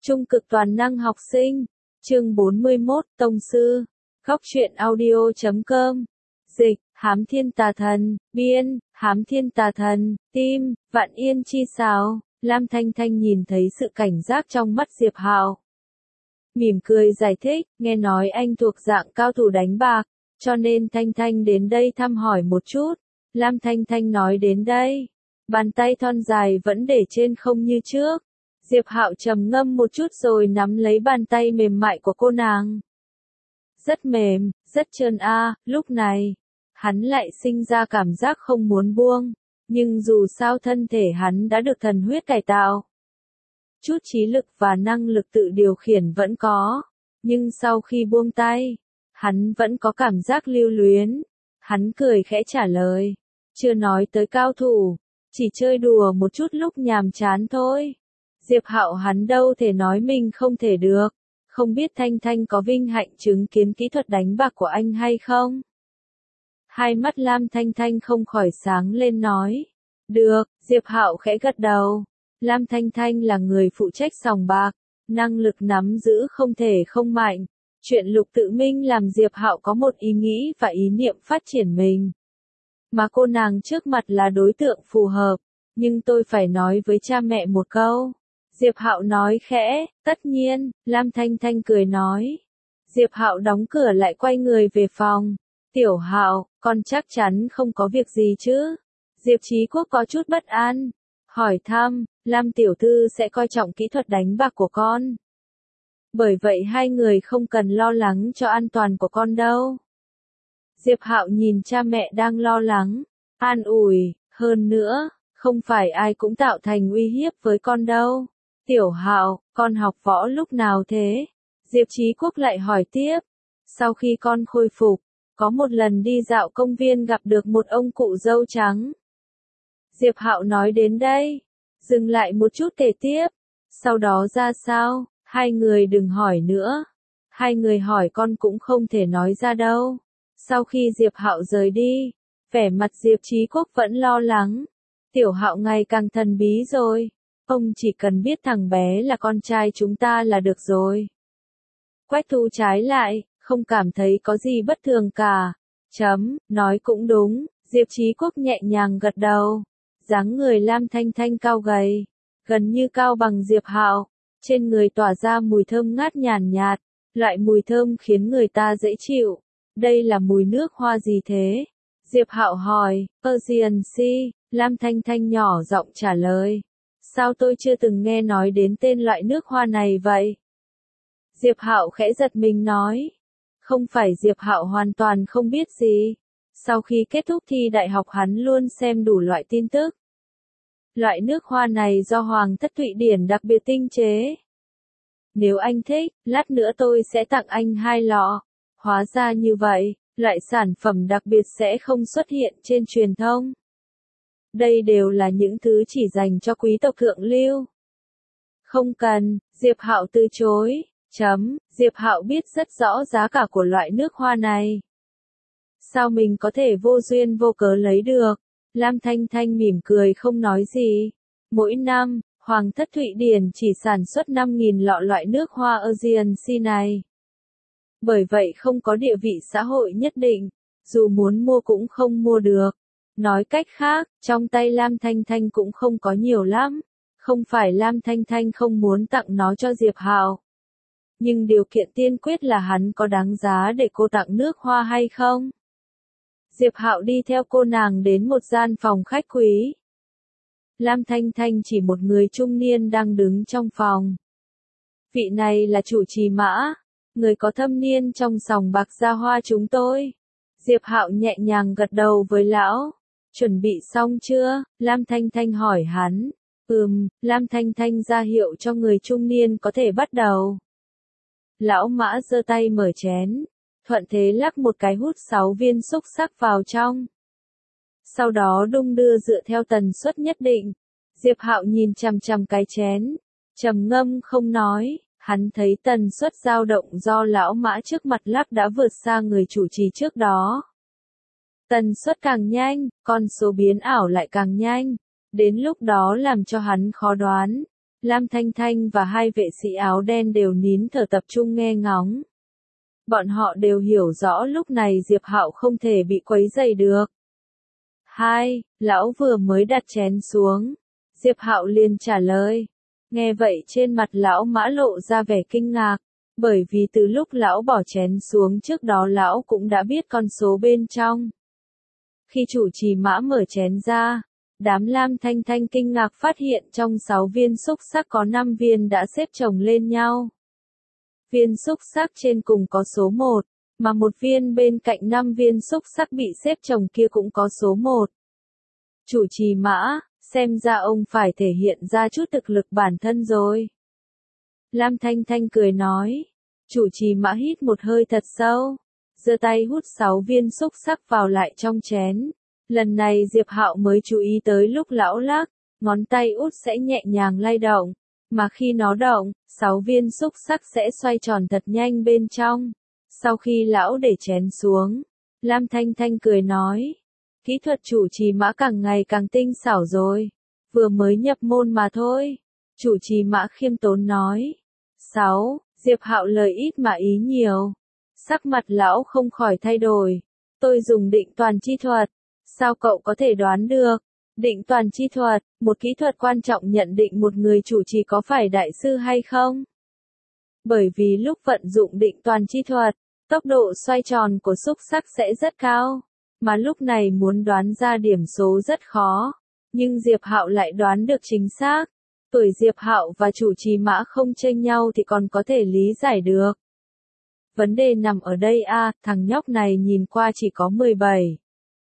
Trung cực toàn năng học sinh. Chương 41, Tông sư. Góc truyện audio.com. Dịch, Hám Thiên Tà Thần, biên, Hám Thiên Tà Thần, tim, Vạn Yên Chi Sào. Lam Thanh Thanh nhìn thấy sự cảnh giác trong mắt Diệp Hạo. Mỉm cười giải thích, nghe nói anh thuộc dạng cao thủ đánh bạc, cho nên Thanh Thanh đến đây thăm hỏi một chút. Lam Thanh Thanh nói đến đây, bàn tay thon dài vẫn để trên không như trước. Diệp Hạo trầm ngâm một chút rồi nắm lấy bàn tay mềm mại của cô nàng. Rất mềm, rất trơn lúc này, hắn lại sinh ra cảm giác không muốn buông, nhưng dù sao thân thể hắn đã được thần huyết cải tạo. Chút trí lực và năng lực tự điều khiển vẫn có, nhưng sau khi buông tay, hắn vẫn có cảm giác lưu luyến. Hắn cười khẽ trả lời, chưa nói tới cao thủ, chỉ chơi đùa một chút lúc nhàm chán thôi. Diệp Hạo hắn đâu thể nói mình không thể được, không biết Thanh Thanh có vinh hạnh chứng kiến kỹ thuật đánh bạc của anh hay không? Hai mắt Lam Thanh Thanh không khỏi sáng lên nói, được, Diệp Hạo khẽ gật đầu. Lam Thanh Thanh là người phụ trách sòng bạc, năng lực nắm giữ không thể không mạnh. Chuyện Lục Tự Minh làm Diệp Hạo có một ý nghĩ và ý niệm phát triển mình. Mà cô nàng trước mặt là đối tượng phù hợp, nhưng tôi phải nói với cha mẹ một câu. Diệp Hạo nói khẽ, tất nhiên, Lam Thanh Thanh cười nói. Diệp Hạo đóng cửa lại quay người về phòng. Tiểu Hạo, con chắc chắn không có việc gì chứ? Diệp Chí Quốc có chút bất an, hỏi thăm, Lam tiểu thư sẽ coi trọng kỹ thuật đánh bạc của con. Bởi vậy hai người không cần lo lắng cho an toàn của con đâu. Diệp Hạo nhìn cha mẹ đang lo lắng, an ủi, hơn nữa, không phải ai cũng tạo thành uy hiếp với con đâu. Tiểu Hạo, con học võ lúc nào thế? Diệp Chí Quốc lại hỏi tiếp. Sau khi con khôi phục, có một lần đi dạo công viên gặp được một ông cụ râu trắng. Diệp Hạo nói đến đây, dừng lại một chút kể tiếp. Sau đó ra sao? Hai người đừng hỏi nữa. Hai người hỏi con cũng không thể nói ra đâu. Sau khi Diệp Hạo rời đi, vẻ mặt Diệp Chí Quốc vẫn lo lắng. Tiểu Hạo ngày càng thần bí rồi. Ông chỉ cần biết thằng bé là con trai chúng ta là được rồi. Quách Thu trái lại, không cảm thấy có gì bất thường cả. Nói cũng đúng, Diệp Chí Quốc nhẹ nhàng gật đầu. Dáng người Lam Thanh Thanh cao gầy, gần như cao bằng Diệp Hạo, trên người tỏa ra mùi thơm ngát nhàn nhạt, loại mùi thơm khiến người ta dễ chịu. Đây là mùi nước hoa gì thế? Diệp Hạo hỏi. Persian Sea, Lam Thanh Thanh nhỏ giọng trả lời. Sao tôi chưa từng nghe nói đến tên loại nước hoa này vậy? Diệp Hạo khẽ giật mình nói. Không phải Diệp Hạo hoàn toàn không biết gì. Sau khi kết thúc thi đại học hắn luôn xem đủ loại tin tức. Loại nước hoa này do Hoàng thất Thụy Điển đặc biệt tinh chế. Nếu anh thích, lát nữa tôi sẽ tặng anh 2 lọ. Hóa ra như vậy, loại sản phẩm đặc biệt sẽ không xuất hiện trên truyền thông. Đây đều là những thứ chỉ dành cho quý tộc thượng lưu. Không cần, Diệp Hạo từ chối. Diệp Hạo biết rất rõ giá cả của loại nước hoa này. Sao mình có thể vô duyên vô cớ lấy được? Lam Thanh Thanh mỉm cười không nói gì. Mỗi năm, Hoàng thất Thụy Điển chỉ sản xuất 5.000 lọ loại nước hoa Persian Sea này. Bởi vậy không có địa vị xã hội nhất định, dù muốn mua cũng không mua được. Nói cách khác, trong tay Lam Thanh Thanh cũng không có nhiều lắm. Không phải Lam Thanh Thanh không muốn tặng nó cho Diệp Hạo. Nhưng điều kiện tiên quyết là hắn có đáng giá để cô tặng nước hoa hay không? Diệp Hạo đi theo cô nàng đến một gian phòng khách quý. Lam Thanh Thanh chỉ một người trung niên đang đứng trong phòng. Vị này là chủ trì Mã, người có thâm niên trong sòng bạc Gia Hoa chúng tôi. Diệp Hạo nhẹ nhàng gật đầu với lão. Chuẩn bị xong chưa? Lam Thanh Thanh hỏi hắn. Lam Thanh Thanh ra hiệu cho người trung niên có thể bắt đầu. Lão Mã giơ tay mở chén, thuận thế lắc một cái hút 6 viên xúc xắc vào trong. Sau đó đung đưa dựa theo tần suất nhất định. Diệp Hạo nhìn chằm chằm cái chén, trầm ngâm không nói, hắn thấy tần suất dao động do lão Mã trước mặt lắc đã vượt xa người chủ trì trước đó. Tần suất càng nhanh, con số biến ảo lại càng nhanh, đến lúc đó làm cho hắn khó đoán. Lam Thanh Thanh và hai vệ sĩ áo đen đều nín thở tập trung nghe ngóng. Bọn họ đều hiểu rõ lúc này Diệp Hạo không thể bị quấy rầy được. Hai, lão vừa mới đặt chén xuống. Diệp Hạo liền trả lời. Nghe vậy trên mặt lão Mã lộ ra vẻ kinh ngạc, bởi vì từ lúc lão bỏ chén xuống trước đó lão cũng đã biết con số bên trong. Khi chủ trì Mã mở chén ra, đám Lam Thanh Thanh kinh ngạc phát hiện trong 6 viên xúc xắc có 5 viên đã xếp chồng lên nhau. Viên xúc xắc trên cùng có số 1, mà một viên bên cạnh 5 viên xúc xắc bị xếp chồng kia cũng có số 1. Chủ trì Mã, xem ra ông phải thể hiện ra chút thực lực bản thân rồi. Lam Thanh Thanh cười nói. Chủ trì Mã hít một hơi thật sâu, giơ tay hút 6 viên xúc xắc vào lại trong chén. Lần này Diệp Hạo mới chú ý tới lúc lão lắc, ngón tay út sẽ nhẹ nhàng lay động, mà khi nó động, 6 viên xúc xắc sẽ xoay tròn thật nhanh bên trong. Sau khi lão để chén xuống, Lam Thanh Thanh cười nói, kỹ thuật chủ trì Mã càng ngày càng tinh xảo rồi, vừa mới nhập môn mà thôi. Chủ trì Mã khiêm tốn nói. 6. Diệp Hạo lời ít mà ý nhiều. Sắc mặt lão không khỏi thay đổi. Tôi dùng định toàn chi thuật. Sao cậu có thể đoán được? Định toàn chi thuật, một kỹ thuật quan trọng nhận định một người chủ trì có phải đại sư hay không. Bởi vì lúc vận dụng định toàn chi thuật, tốc độ xoay tròn của xúc xắc sẽ rất cao, mà lúc này muốn đoán ra điểm số rất khó. Nhưng Diệp Hạo lại đoán được chính xác. Tuổi Diệp Hạo và chủ trì Mã không chênh nhau thì còn có thể lý giải được. Vấn đề nằm ở đây thằng nhóc này nhìn qua chỉ có 17,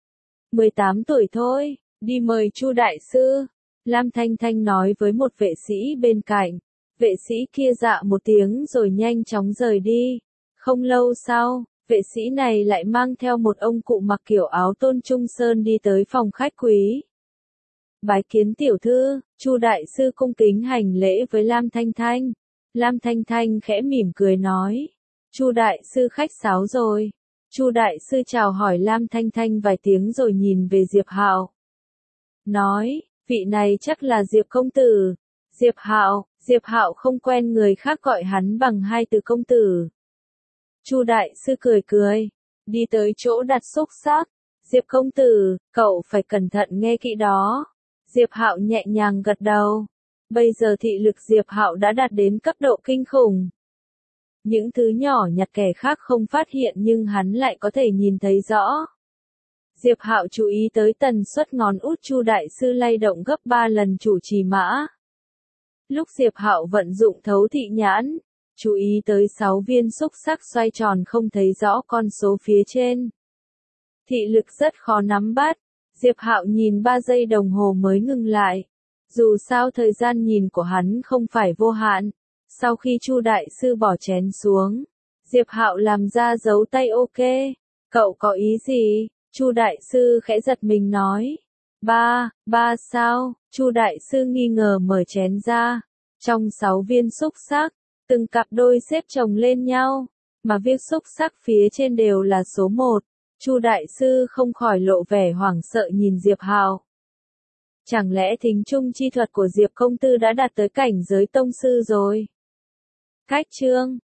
18 tuổi thôi, đi mời Chu đại sư. Lam Thanh Thanh nói với một vệ sĩ bên cạnh. Vệ sĩ kia dạ một tiếng rồi nhanh chóng rời đi. Không lâu sau, vệ sĩ này lại mang theo một ông cụ mặc kiểu áo tôn trung sơn đi tới phòng khách quý. Bái kiến tiểu thư, Chu đại sư cung kính hành lễ với Lam Thanh Thanh. Lam Thanh Thanh khẽ mỉm cười nói, Chu đại sư khách sáo rồi. Chu đại sư chào hỏi Lam Thanh Thanh vài tiếng rồi nhìn về Diệp Hạo. Nói, vị này chắc là Diệp công tử. Diệp Hạo không quen người khác gọi hắn bằng hai từ công tử. Chu đại sư cười cười, đi tới chỗ đặt xúc xắc. Diệp công tử, cậu phải cẩn thận nghe kỹ đó. Diệp Hạo nhẹ nhàng gật đầu. Bây giờ thị lực Diệp Hạo đã đạt đến cấp độ kinh khủng. Những thứ nhỏ nhặt kẻ khác không phát hiện nhưng hắn lại có thể nhìn thấy rõ. Diệp Hạo chú ý tới tần suất ngón út Chu đại sư lay động gấp 3 lần chủ trì Mã. Lúc Diệp Hạo vận dụng thấu thị nhãn, chú ý tới 6 viên xúc xắc xoay tròn không thấy rõ con số phía trên. Thị lực rất khó nắm bắt. Diệp Hạo nhìn 3 giây đồng hồ mới ngừng lại. Dù sao thời gian nhìn của hắn không phải vô hạn. Sau khi Chu đại sư bỏ chén xuống, Diệp Hạo làm ra dấu tay ok. Cậu có ý gì? Chu đại sư khẽ giật mình nói. Ba sao? Chu đại sư nghi ngờ mở chén ra. Trong 6 viên xúc xắc, từng cặp đôi xếp chồng lên nhau, mà viết xúc xắc phía trên đều là số 1. Chu đại sư không khỏi lộ vẻ hoảng sợ nhìn Diệp Hạo. Chẳng lẽ thính trung chi thuật của Diệp công tử đã đạt tới cảnh giới tông sư rồi? Cách chương